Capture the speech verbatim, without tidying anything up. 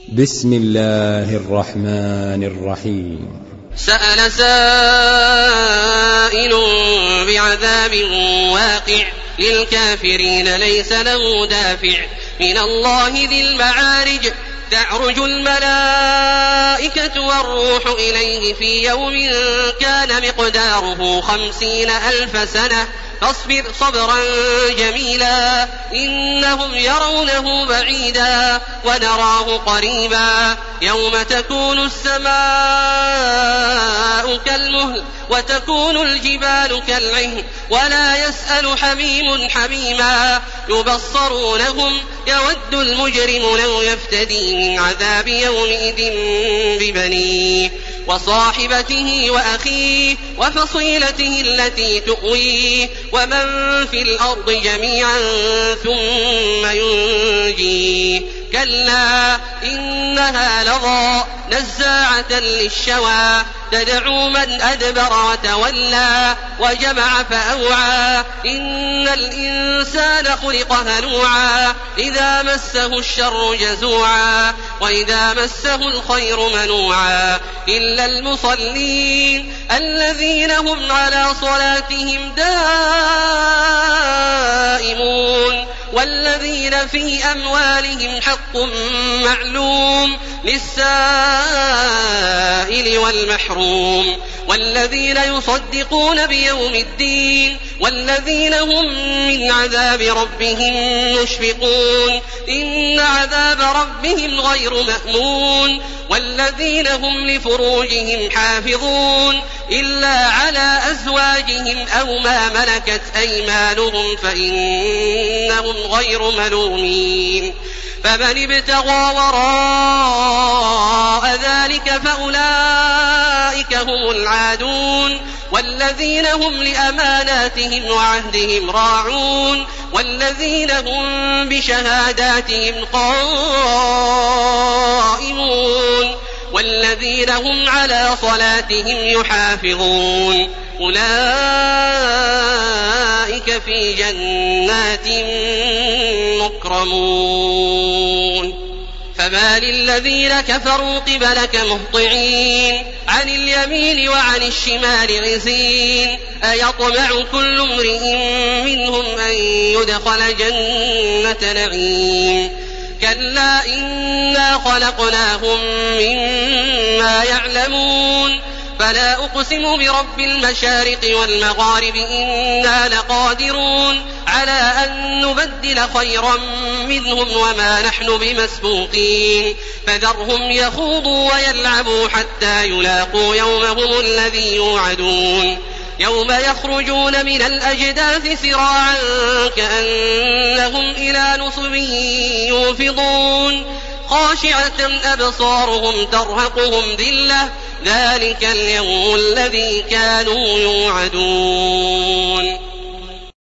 بسم الله الرحمن الرحيم. سأل سائل بعذاب واقع للكافرين ليس له دافع من الله ذي المعارج تعرج الملائكة والروح إليه في يوم كان مقداره خمسين ألف سنة فاصبر صبرا جميلا إنهم يرونه بعيدا ونراه قريبا يوم تكون السماء كالمهل وتكون الجبال كالعهن ولا يسأل حميم حميما يبصرونهم يود المجرم لو يفتدي من عذاب يومئذ ببنيه وصاحبته وأخيه وفصيلته التي تؤويه ومن في الأرض جميعا ثم ينجيه كلا إنها لظى نزاعة للشوى تدعو من أدبر وتولى وجمع فأوعى إن الإنسان خلق هلوعا إذا مسه الشر جزوعا وإذا مسه الخير منوعا إلا المصلين الذين هم على صلاتهم دائمون والذين في أموالهم حق معلوم للسائل والمحروم والذين يصدقون بيوم الدين والذين هم من عذاب ربهم مشفقون إن عذاب ربهم غير مأمون والذين هم لفروجهم حافظون إلا على أزواجهم أو ما ملكت أيمانهم فإنهم غير ملومين فمن ابتغى وراء ذلك فأولئك هم العادون والذين هم لأماناتهم وعهدهم راعون والذين هم بشهاداتهم قائمون والذين هم على صلاتهم يحافظون أولئك في جنات مكرمون فما للذين كفروا قبلك مهطعين عن اليمين وعن الشمال عزين أيطمع كل امرئ منهم أن يدخل جنة نعيم كلا إنا خلقناهم مما يعلمون فلا أقسم برب المشارق والمغارب إنا لقادرون على أن نبدل خيرا منهم وما نحن بمسبوقين فذرهم يخوضوا ويلعبوا حتى يلاقوا يومهم الذي يوعدون يوم يخرجون من الأجداث سراعا كأنهم إلى نصب يوفضون خاشعة أبصارهم ترهقهم ذلة ذلك اليوم الذي كانوا يوعدون.